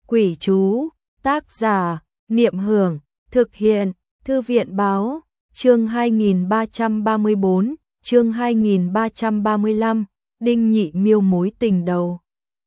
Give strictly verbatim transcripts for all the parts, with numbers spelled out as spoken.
Quỷ chú, tác giả, Niệm Hưởng, thực hiện, Thư viện báo, chương hai nghìn ba trăm ba mươi bốn, chương hai nghìn ba trăm ba mươi lăm, Đinh Nhị Miêu mối tình đầu.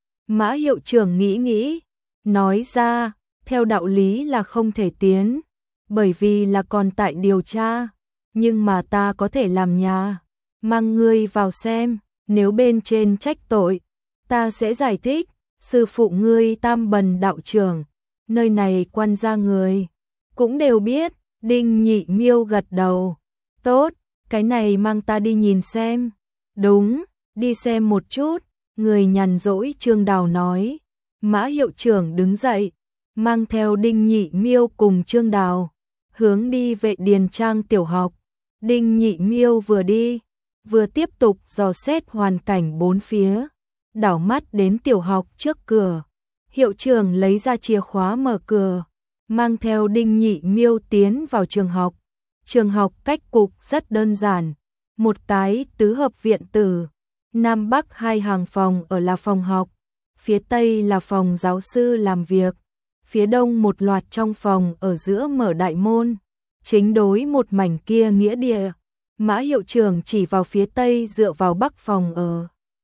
Mã hiệu trưởng nghĩ nghĩ, nói ra, theo đạo lý là không thể tiến, bởi vì là còn tại điều tra, nhưng mà ta có thể làm nhà, mang ngươi vào xem, nếu bên trên trách tội, ta sẽ giải thích, sư phụ ngươi Tam Bần đạo trưởng, nơi này quan gia người, cũng đều biết. Đinh Nhị Miêu gật đầu, tốt, cái này mang ta đi nhìn xem. Đúng, đi xem một chút, người nhàn rỗi Trương Đào nói. Mã hiệu trưởng đứng dậy, mang theo Đinh Nhị Miêu cùng Trương Đào, hướng đi Vệ Điền Trang tiểu học. Đinh Nhị Miêu vừa đi, vừa tiếp tục dò xét hoàn cảnh bốn phía, đảo mắt đến tiểu học trước cửa. Hiệu trưởng lấy ra chìa khóa mở cửa, mang theo Đinh Nhị Miêu tiến vào trường học. Trường học cách cục rất đơn giản, một cái tứ hợp viện tử, Nam Bắc hai hàng phòng ở là phòng học, phía Tây là phòng giáo sư làm việc, phía Đông một loạt trong phòng ở giữa mở đại môn, chính đối một mảnh kia nghĩa địa. Mã hiệu trưởng chỉ vào phía Tây dựa vào Bắc phòng ở.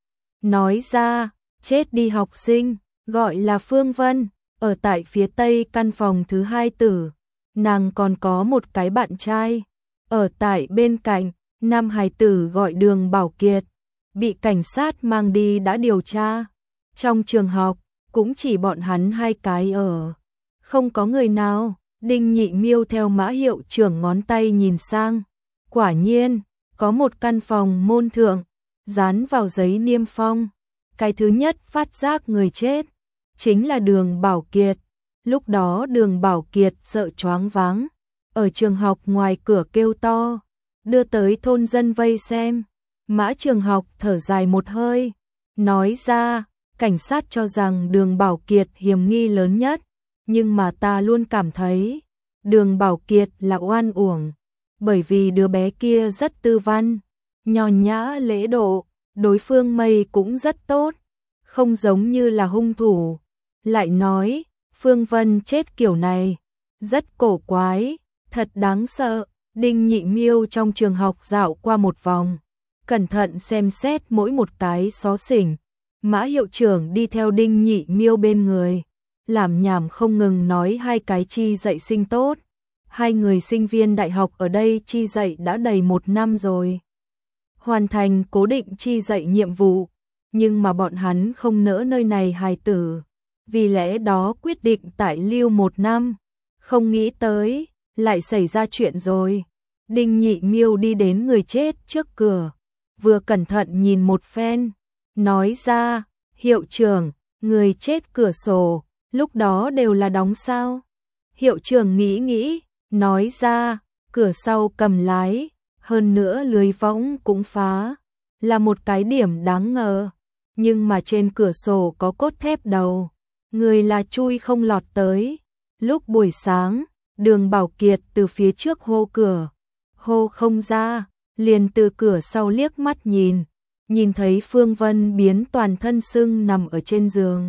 Nói ra, chết đi học sinh, gọi là Phương Vân, ở tại phía Tây căn phòng thứ hai tử, nàng còn có một cái bạn trai, ở tại bên cạnh, nam hài tử gọi Đường Bảo Kiệt, bị cảnh sát mang đi đã điều tra. Trong trường học, cũng chỉ bọn hắn hai cái ở, không có người nào. Đinh Nhị Miêu theo Mã hiệu trưởng ngón tay nhìn sang, quả nhiên, có một căn phòng môn thượng, dán vào giấy niêm phong. Cái thứ nhất phát giác người chết, chính là Đường Bảo Kiệt. Lúc đó Đường Bảo Kiệt sợ choáng váng, ở trường học ngoài cửa kêu to, đưa tới thôn dân vây xem. Mã trường học thở dài một hơi, nói ra, cảnh sát cho rằng Đường Bảo Kiệt hiểm nghi lớn nhất, nhưng mà ta luôn cảm thấy, Đường Bảo Kiệt là oan uổng, bởi vì đứa bé kia rất tư văn, nho nhã lễ độ, đối phương Mây cũng rất tốt, không giống như là hung thủ. Lại nói, Phương Vân chết kiểu này, rất cổ quái, thật đáng sợ. Đinh Nhị Miêu trong trường học dạo qua một vòng, cẩn thận xem xét mỗi một cái xó xỉnh. Mã hiệu trưởng đi theo Đinh Nhị Miêu bên người, làm nhảm không ngừng nói hai cái chi dạy sinh tốt. Hai người sinh viên đại học ở đây chi dạy đã đầy một năm rồi, hoàn thành cố định chi dạy nhiệm vụ, nhưng mà bọn hắn không nỡ nơi này hài tử, vì lẽ đó quyết định tại lưu một năm. Không nghĩ tới, lại xảy ra chuyện rồi. Đinh Nhị Miêu đi đến người chết trước cửa, vừa cẩn thận nhìn một phen, nói ra, hiệu trưởng, người chết cửa sổ, lúc đó đều là đóng sao? Hiệu trưởng nghĩ nghĩ, nói ra, cửa sau cầm lái, hơn nữa lưới võng cũng phá, là một cái điểm đáng ngờ, nhưng mà trên cửa sổ có cốt thép đầu, người là chui không lọt tới. Lúc buổi sáng, Đường Bảo Kiệt từ phía trước hô cửa, hô không ra, liền từ cửa sau liếc mắt nhìn, nhìn thấy Phương Vân biến toàn thân sưng nằm ở trên giường.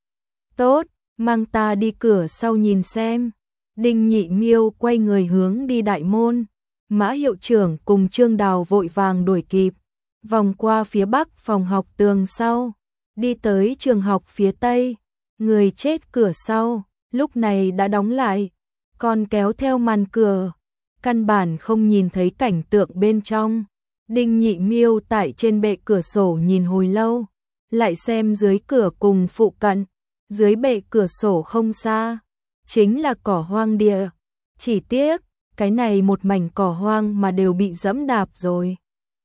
Tốt, mang ta đi cửa sau nhìn xem. Đinh Nhị Miêu quay người hướng đi đại môn, Mã hiệu trưởng cùng Trương Đào vội vàng đuổi kịp, vòng qua phía bắc phòng học tường sau, đi tới trường học phía tây. Người chết cửa sau, lúc này đã đóng lại, còn kéo theo màn cửa, căn bản không nhìn thấy cảnh tượng bên trong. Đinh Nhị Miêu tại trên bệ cửa sổ nhìn hồi lâu, lại xem dưới cửa cùng phụ cận, dưới bệ cửa sổ không xa, chính là cỏ hoang địa. Chỉ tiếc, cái này một mảnh cỏ hoang mà đều bị dẫm đạp rồi,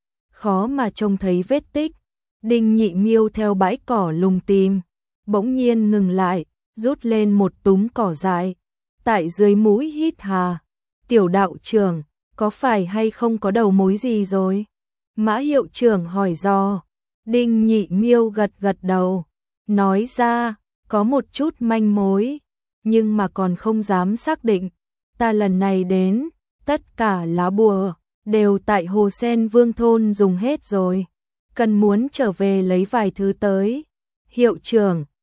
khó mà trông thấy vết tích. Đinh Nhị Miêu theo bãi cỏ lùng tìm, bỗng nhiên ngừng lại, rút lên một túm cỏ dại, tại dưới mũi hít hà. Tiểu đạo trưởng, có phải hay không có đầu mối gì rồi? Mã hiệu trưởng hỏi dò. Đinh Nhị Miêu gật gật đầu, nói ra, có một chút manh mối, nhưng mà còn không dám xác định. Ta lần này đến, tất cả lá bùa đều tại Hồ Sen Vương thôn dùng hết rồi, cần muốn trở về lấy vài thứ tới. Hiệu trưởng,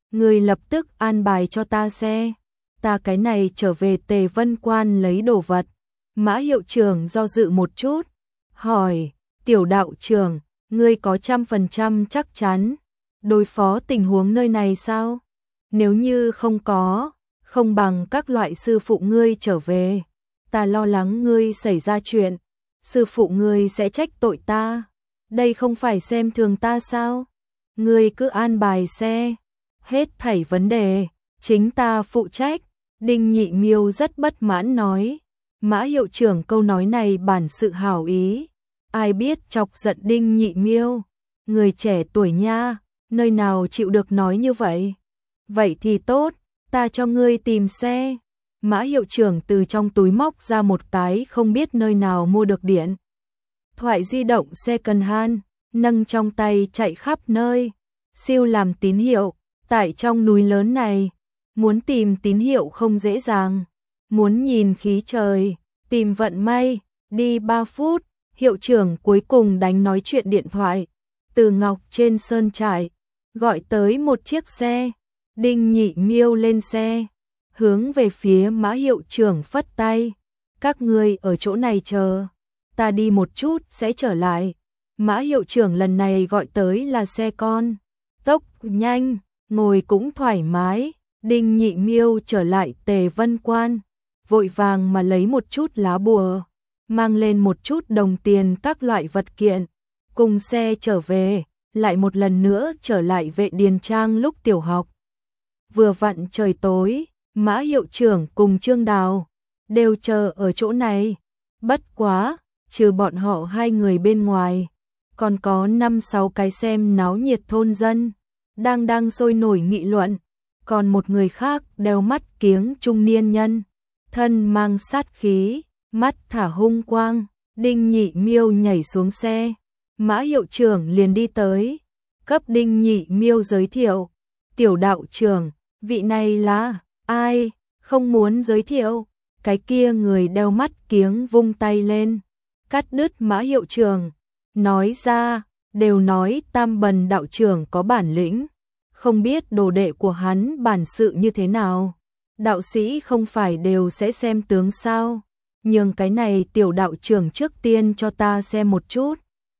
Ngươi lập tức an bài cho ta xe. Ta cái này trở về Tề Vân Quan lấy đồ vật. Mã hiệu trưởng do dự một chút, hỏi, tiểu đạo trưởng, ngươi có trăm phần trăm chắc chắn đối phó tình huống nơi này sao? Nếu như không có, không bằng các loại sư phụ ngươi trở về. Ta lo lắng ngươi xảy ra chuyện, sư phụ ngươi sẽ trách tội ta. Đây không phải xem thường ta sao? Ngươi cứ an bài xe, hết thảy vấn đề, chính ta phụ trách. Đinh Nhị Miêu rất bất mãn nói. Mã hiệu trưởng câu nói này bản sự hảo ý. Ai biết chọc giận Đinh Nhị Miêu. Người trẻ tuổi nha, nơi nào chịu được nói như vậy. Vậy thì tốt, ta cho ngươi tìm xe. Mã hiệu trưởng từ trong túi móc ra một cái không biết nơi nào mua được điện thoại di động second hand, nâng trong tay chạy khắp nơi. Siêu làm tín hiệu, tại trong núi lớn này, muốn tìm tín hiệu không dễ dàng. Muốn nhìn khí trời, tìm vận may, đi ba phút, hiệu trưởng cuối cùng đánh nói chuyện điện thoại. Từ Ngọc trên sơn trại, gọi tới một chiếc xe. Đinh Nhị Miêu lên xe, hướng về phía Mã hiệu trưởng phất tay. Các ngươi ở chỗ này chờ, ta đi một chút sẽ trở lại. Mã hiệu trưởng lần này gọi tới là xe con, tốc nhanh, ngồi cũng thoải mái. Đinh Nhị Miêu trở lại Tề Vân Quan, vội vàng mà lấy một chút lá bùa, mang lên một chút đồng tiền các loại vật kiện, cùng xe trở về, lại một lần nữa trở lại Vệ Điền Trang lúc tiểu học. Vừa vặn trời tối, Mã hiệu trưởng cùng Trương Đào đều chờ ở chỗ này. Bất quá, trừ bọn họ hai người bên ngoài, còn có năm sáu cái xem náo nhiệt thôn dân đang đang sôi nổi nghị luận. Còn một người khác đeo mắt kiếng trung niên nhân, thân mang sát khí, mắt thả hung quang. Đinh Nhị Miêu nhảy xuống xe, Mã hiệu trưởng liền đi tới, cấp Đinh Nhị Miêu giới thiệu. Tiểu đạo trưởng, vị này là ai? Không muốn giới thiệu. Cái kia người đeo mắt kiếng vung tay lên, cắt đứt Mã hiệu trưởng, nói ra, đều nói Tam Bần đạo trưởng có bản lĩnh, không biết đồ đệ của hắn bản sự như thế nào. Đạo sĩ không phải đều sẽ xem tướng sao? Nhưng cái này tiểu đạo trưởng trước tiên cho ta xem một chút,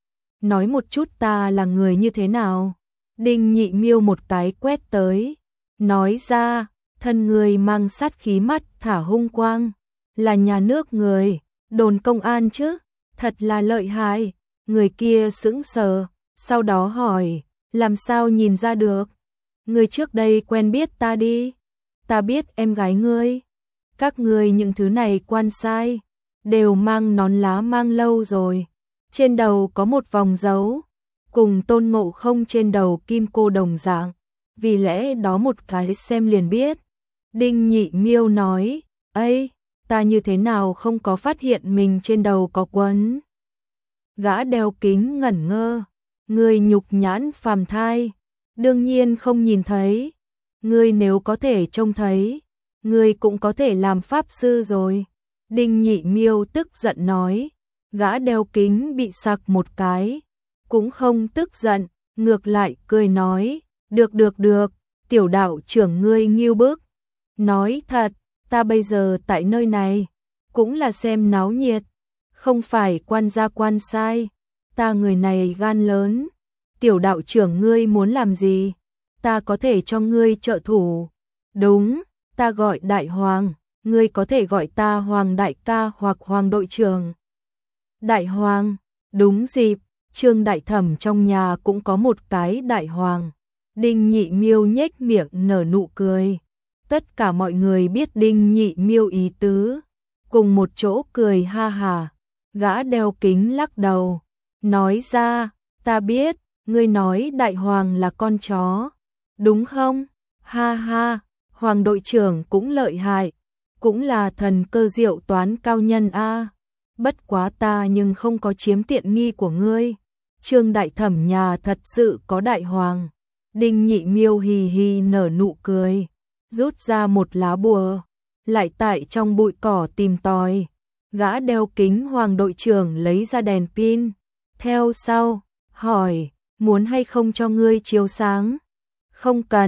nói một chút ta là người như thế nào. Đinh Nhị Miêu một cái quét tới, nói ra, thân người mang sát khí, mắt thả hung quang, là nhà nước người, đồn công an chứ, thật là lợi hại. Người kia sững sờ, sau đó hỏi, làm sao nhìn ra được? Người trước đây quen biết ta đi. Ta biết em gái ngươi. Các ngươi những thứ này quan sai, đều mang nón lá mang lâu rồi. Trên đầu có một vòng dấu, cùng Tôn Ngộ Không trên đầu kim cô đồng dạng. Vì lẽ đó một cái xem liền biết. Đinh Nhị Miêu nói, ây, ta như thế nào không có phát hiện mình trên đầu có quấn. Gã đeo kính ngẩn ngơ, người nhục nhãn phàm thai, đương nhiên không nhìn thấy. Ngươi nếu có thể trông thấy, ngươi cũng có thể làm pháp sư rồi. Đinh Nhị Miêu tức giận nói. Gã đeo kính bị sặc một cái, cũng không tức giận, ngược lại cười nói, được được được, tiểu đạo trưởng ngươi nghiêu bức. Nói thật, ta bây giờ tại nơi này, cũng là xem náo nhiệt, không phải quan gia quan sai. Ta người này gan lớn, tiểu đạo trưởng ngươi muốn làm gì, ta có thể cho ngươi trợ thủ. Đúng, ta gọi đại hoàng, ngươi có thể gọi ta Hoàng đại ca hoặc Hoàng đội trưởng. Đại hoàng, đúng dịp, Trương đại thẩm trong nhà cũng có một cái đại hoàng. Đinh Nhị Miêu nhếch miệng nở nụ cười. Tất cả mọi người biết Đinh Nhị Miêu ý tứ, cùng một chỗ cười ha hà. Gã đeo kính lắc đầu, nói ra, ta biết, ngươi nói đại hoàng là con chó, đúng không? Ha ha, Hoàng đội trưởng cũng lợi hại, cũng là thần cơ diệu toán cao nhân a. Bất quá ta nhưng không có chiếm tiện nghi của ngươi. Trương đại thẩm nhà thật sự có đại hoàng. Đinh Nhị Miêu hì hì nở nụ cười, rút ra một lá bùa, lại tại trong bụi cỏ tìm tòi. Gã đeo kính Hoàng đội trưởng lấy ra đèn pin, theo sau, hỏi, muốn hay không cho ngươi chiếu sáng? Không cần,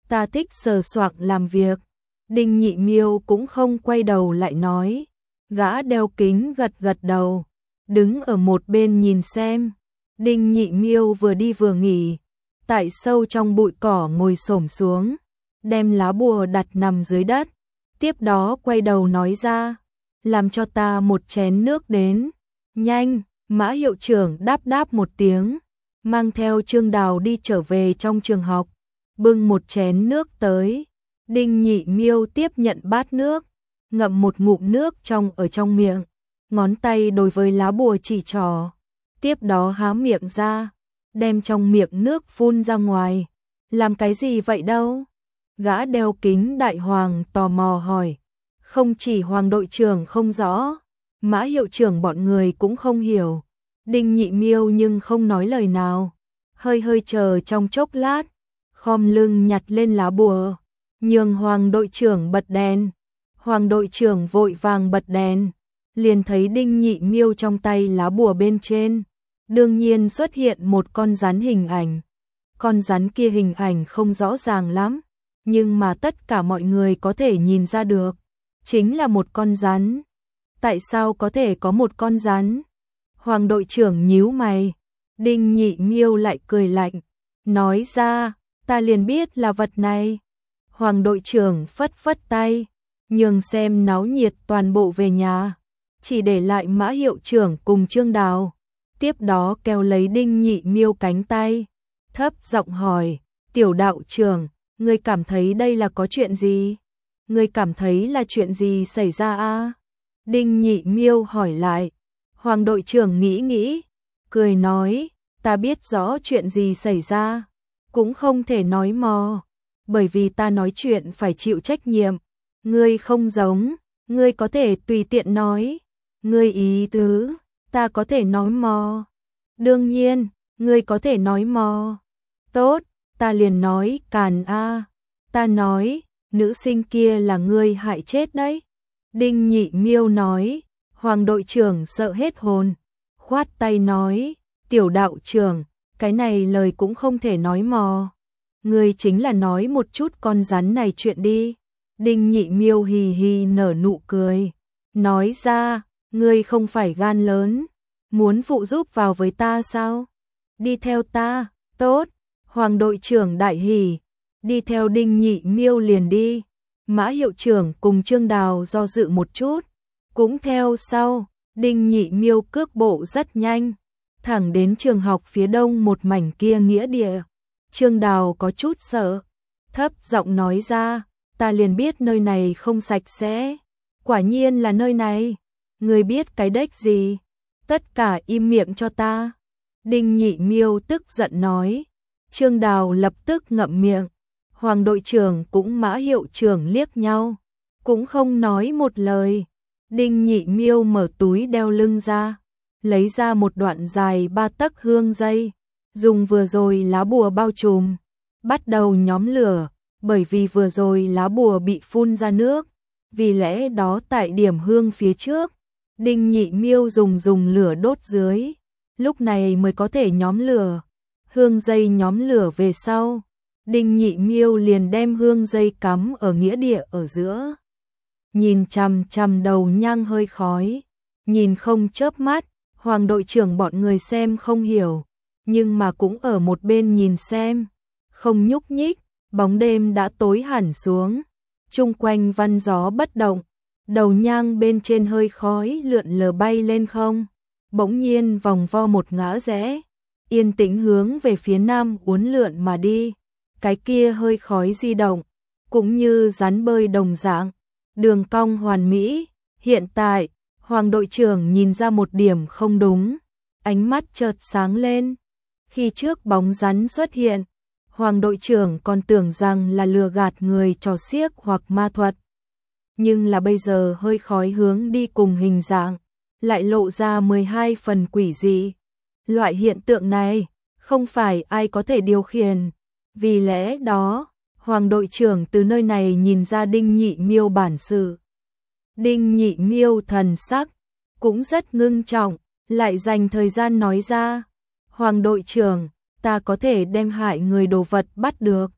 ta thích sờ soạng làm việc. Đinh Nhị Miêu cũng không quay đầu lại nói. Gã đeo kính gật gật đầu, đứng ở một bên nhìn xem. Đinh Nhị Miêu vừa đi vừa nghỉ, tại sâu trong bụi cỏ ngồi xổm xuống, đem lá bùa đặt nằm dưới đất. Tiếp đó quay đầu nói ra, làm cho ta một chén nước đến. Nhanh, Mã hiệu trưởng đáp đáp một tiếng, mang theo Trương Đào đi trở về trong trường học, bưng một chén nước tới. Đinh Nhị Miêu tiếp nhận bát nước, ngậm một ngụm nước trong ở trong miệng, ngón tay đối với lá bùa chỉ trỏ, tiếp đó há miệng ra, đem trong miệng nước phun ra ngoài. Làm cái gì vậy đâu? Gã đeo kính đại hoàng tò mò hỏi. Không chỉ Hoàng đội trưởng không rõ, Mã hiệu trưởng bọn người cũng không hiểu. Đinh Nhị Miêu nhưng không nói lời nào, hơi hơi chờ trong chốc lát, khom lưng nhặt lên lá bùa, nhường Hoàng đội trưởng bật đèn. Hoàng đội trưởng vội vàng bật đèn, liền thấy Đinh Nhị Miêu trong tay lá bùa bên trên, đương nhiên xuất hiện một con rắn hình ảnh. Con rắn kia hình ảnh không rõ ràng lắm, nhưng mà tất cả mọi người có thể nhìn ra được, chính là một con rắn. Tại sao có thể có một con rắn? Hoàng đội trưởng nhíu mày. Đinh Nhị Miêu lại cười lạnh, nói ra, ta liền biết là vật này. Hoàng đội trưởng phất phất tay, nhường xem náo nhiệt toàn bộ về nhà, chỉ để lại Mã hiệu trưởng cùng Trương Đào. Tiếp đó kéo lấy Đinh Nhị Miêu cánh tay, thấp giọng hỏi, tiểu đạo trưởng, ngươi cảm thấy đây là có chuyện gì? Ngươi cảm thấy là chuyện gì xảy ra a? Đinh Nhị Miêu hỏi lại. Hoàng đội trưởng nghĩ nghĩ, cười nói, ta biết rõ chuyện gì xảy ra, cũng không thể nói mò, bởi vì ta nói chuyện phải chịu trách nhiệm. Ngươi không giống, ngươi có thể tùy tiện nói, ngươi ý tứ, ta có thể nói mò. Đương nhiên, ngươi có thể nói mò. Tốt, ta liền nói càn a. Ta nói, nữ sinh kia là ngươi hại chết đấy. Đinh Nhị Miêu nói. Hoàng đội trưởng sợ hết hồn, khoát tay nói, tiểu đạo trưởng, cái này lời cũng không thể nói mò. Ngươi chính là nói một chút con rắn này chuyện đi. Đinh Nhị Miêu hì hì nở nụ cười, nói ra, ngươi không phải gan lớn, muốn phụ giúp vào với ta sao? Đi theo ta, tốt. Hoàng đội trưởng đại hỉ, đi theo Đinh Nhị Miêu liền đi. Mã hiệu trưởng cùng Trương Đào do dự một chút, cũng theo sau. Đinh Nhị Miêu cước bộ rất nhanh, thẳng đến trường học phía đông một mảnh kia nghĩa địa. Trương Đào có chút sợ, thấp giọng nói ra, ta liền biết nơi này không sạch sẽ. Quả nhiên là nơi này. Ngươi biết cái đếch gì? Tất cả im miệng cho ta. Đinh Nhị Miêu tức giận nói. Trương Đào lập tức ngậm miệng. Hoàng đội trưởng cũng Mã hiệu trưởng liếc nhau, cũng không nói một lời. Đinh Nhị Miêu mở túi đeo lưng ra, lấy ra một đoạn dài ba tấc hương dây, dùng vừa rồi lá bùa bao trùm, bắt đầu nhóm lửa. Bởi vì vừa rồi lá bùa bị phun ra nước, vì lẽ đó tại điểm hương phía trước, Đinh Nhị Miêu dùng dùng lửa đốt dưới, lúc này mới có thể nhóm lửa. Hương dây nhóm lửa về sau, Đinh Nhị Miêu liền đem hương dây cắm ở nghĩa địa ở giữa. Nhìn chằm chằm đầu nhang hơi khói, nhìn không chớp mắt. Hoàng đội trưởng bọn người xem không hiểu, nhưng mà cũng ở một bên nhìn xem, không nhúc nhích. Bóng đêm đã tối hẳn xuống, chung quanh văn gió bất động, đầu nhang bên trên hơi khói lượn lờ bay lên không, bỗng nhiên vòng vo một ngã rẽ, yên tĩnh hướng về phía nam uốn lượn mà đi. Cái kia hơi khói di động, cũng như rắn bơi đồng dạng, đường cong hoàn mỹ. Hiện tại, Hoàng đội trưởng nhìn ra một điểm không đúng, ánh mắt chợt sáng lên. Khi trước bóng rắn xuất hiện, Hoàng đội trưởng còn tưởng rằng là lừa gạt người trò xiếc hoặc ma thuật. Nhưng là bây giờ hơi khói hướng đi cùng hình dạng, lại lộ ra mười hai phần quỷ dị. Loại hiện tượng này, không phải ai có thể điều khiển. Vì lẽ đó, Hoàng đội trưởng từ nơi này nhìn ra Đinh Nhị Miêu bản sự. Đinh Nhị Miêu thần sắc, cũng rất ngưng trọng, lại dành thời gian nói ra. Hoàng đội trưởng, ta có thể đem hại người đồ vật bắt được.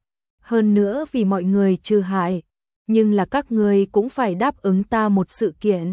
hơn nữa vì mọi người trừ hại, nhưng là các ngươi cũng phải đáp ứng ta một sự kiện.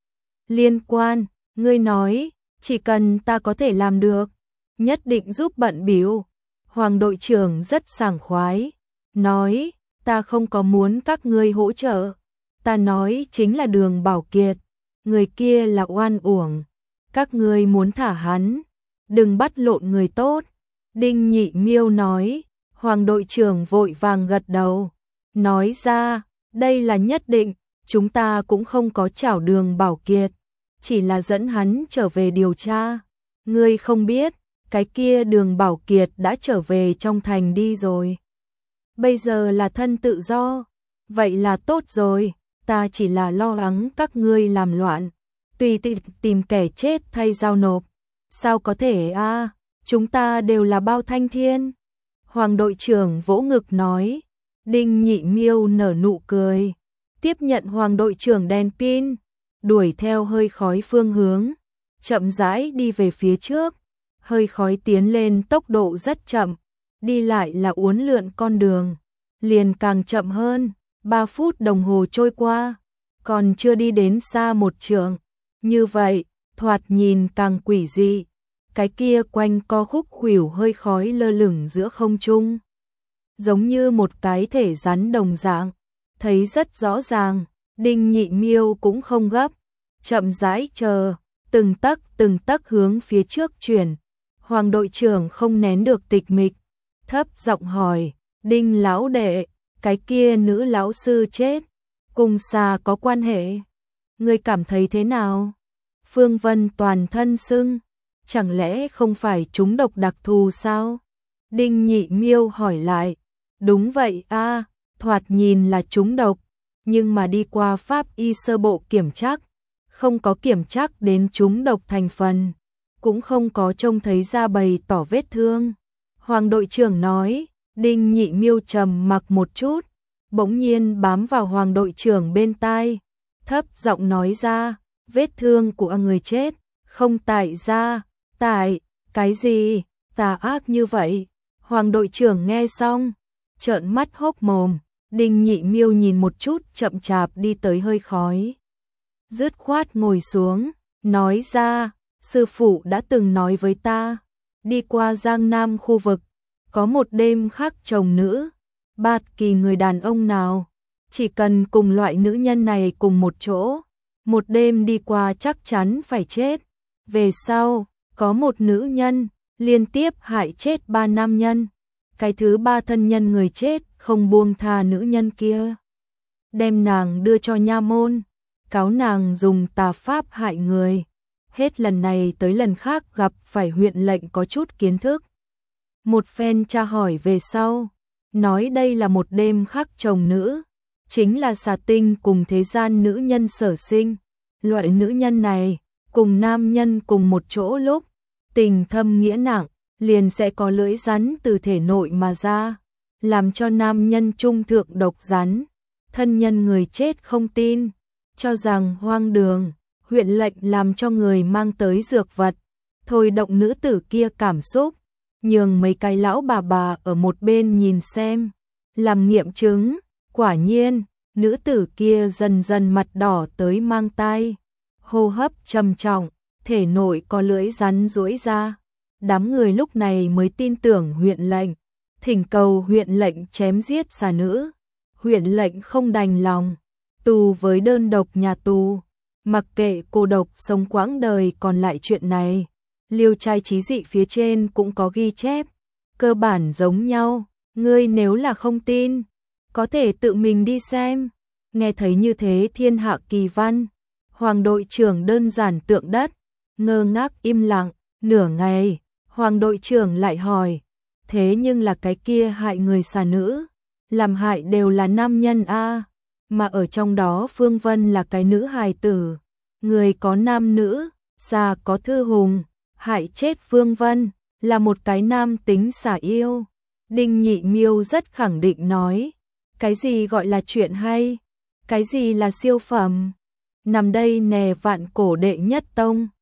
Liên quan, ngươi nói, chỉ cần ta có thể làm được, nhất định giúp bận bịu. Hoàng đội trưởng rất sảng khoái, nói, ta không có muốn các ngươi hỗ trợ, ta nói chính là Đường Bảo Kiệt, người kia là oan uổng, các ngươi muốn thả hắn, đừng bắt lộn người tốt. Đinh Nhị Miêu nói, Hoàng đội trưởng vội vàng gật đầu, nói ra, đây là nhất định, chúng ta cũng không có trảo Đường Bảo Kiệt, chỉ là dẫn hắn trở về điều tra. Ngươi không biết, cái kia Đường Bảo Kiệt đã trở về trong thành đi rồi. Bây giờ là thân tự do, vậy là tốt rồi, ta chỉ là lo lắng các ngươi làm loạn, tùy tiện tìm kẻ chết thay giao nộp. Sao có thể a? À, chúng ta đều là Bao Thanh Thiên. Hoàng đội trưởng vỗ ngực nói. Đinh Nhị Miêu nở nụ cười, tiếp nhận Hoàng đội trưởng đèn pin, đuổi theo hơi khói phương hướng, chậm rãi đi về phía trước. Hơi khói tiến lên tốc độ rất chậm, đi lại là uốn lượn con đường, liền càng chậm hơn. Ba phút đồng hồ trôi qua, còn chưa đi đến xa một trượng. Như vậy, thoạt nhìn càng quỷ dị. Cái kia quanh co khúc khuỷu hơi khói lơ lửng giữa không trung, giống như một cái thể rắn đồng dạng, thấy rất rõ ràng. Đinh Nhị Miêu cũng không gấp, chậm rãi chờ, từng tấc từng tấc hướng phía trước chuyển. Hoàng đội trưởng không nén được tịch mịch, thấp giọng hỏi, Đinh lão đệ, cái kia nữ lão sư chết, cùng xà có quan hệ? Ngươi cảm thấy thế nào? Phương Vân toàn thân sưng, chẳng lẽ không phải trúng độc đặc thù sao? Đinh Nhị Miêu hỏi lại, đúng vậy a, thoạt nhìn là trúng độc, nhưng mà đi qua pháp y sơ bộ kiểm tra, không có kiểm tra đến trúng độc thành phần, cũng không có trông thấy ra bày tỏ vết thương. Hoàng đội trưởng nói. Đinh Nhị Miêu trầm mặc một chút, bỗng nhiên bám vào Hoàng đội trưởng bên tai, thấp giọng nói ra, vết thương của người chết, không tại ra, tại, cái gì, tà ác như vậy? Hoàng đội trưởng nghe xong, trợn mắt hốc mồm. Đinh Nhị Miêu nhìn một chút chậm chạp đi tới hơi khói, dứt khoát ngồi xuống, nói ra, sư phụ đã từng nói với ta, đi qua Giang Nam khu vực, có một đêm khác chồng nữ, bạt kỳ người đàn ông nào, chỉ cần cùng loại nữ nhân này cùng một chỗ, một đêm đi qua chắc chắn phải chết. Về sau, có một nữ nhân, liên tiếp hại chết ba nam nhân. Cái thứ ba thân nhân người chết không buông tha nữ nhân kia, đem nàng đưa cho nha môn, cáo nàng dùng tà pháp hại người. Hết lần này tới lần khác gặp phải huyện lệnh có chút kiến thức. Một phen tra hỏi về sau, nói đây là một đêm khác chồng nữ, chính là xà tinh cùng thế gian nữ nhân sở sinh. Loại nữ nhân này, cùng nam nhân cùng một chỗ lúc, tình thâm nghĩa nặng, liền sẽ có lưỡi rắn từ thể nội mà ra, làm cho nam nhân trung thượng độc rắn. Thân nhân người chết không tin, cho rằng hoang đường, huyện lệnh làm cho người mang tới dược vật, thôi động nữ tử kia cảm xúc, nhường mấy cái lão bà bà ở một bên nhìn xem, làm nghiệm chứng. Quả nhiên, nữ tử kia dần dần mặt đỏ tới mang tai, hô hấp trầm trọng, thể nội có lưỡi rắn duỗi ra. Đám người lúc này mới tin tưởng huyện lệnh, thỉnh cầu huyện lệnh chém giết xà nữ. Huyện lệnh không đành lòng, tù với đơn độc nhà tù, mặc kệ cô độc sống quãng đời còn lại. Chuyện này, Liêu Trai Chí Dị phía trên cũng có ghi chép, cơ bản giống nhau. Ngươi nếu là không tin, có thể tự mình đi xem. Nghe thấy như thế thiên hạ kỳ văn, Hoàng đội trưởng đơn giản tượng đất, ngơ ngác im lặng. Nửa ngày, Hoàng đội trưởng lại hỏi, thế nhưng là cái kia hại người xà nữ, làm hại đều là nam nhân a, mà ở trong đó Phương Vân là cái nữ hài tử, người có nam nữ, xà có thư hùng, hại chết Phương Vân là một cái nam tính xà yêu. Đinh Nhị Miêu rất khẳng định nói, cái gì gọi là chuyện hay, cái gì là siêu phẩm, nằm đây nè vạn cổ đệ nhất tông.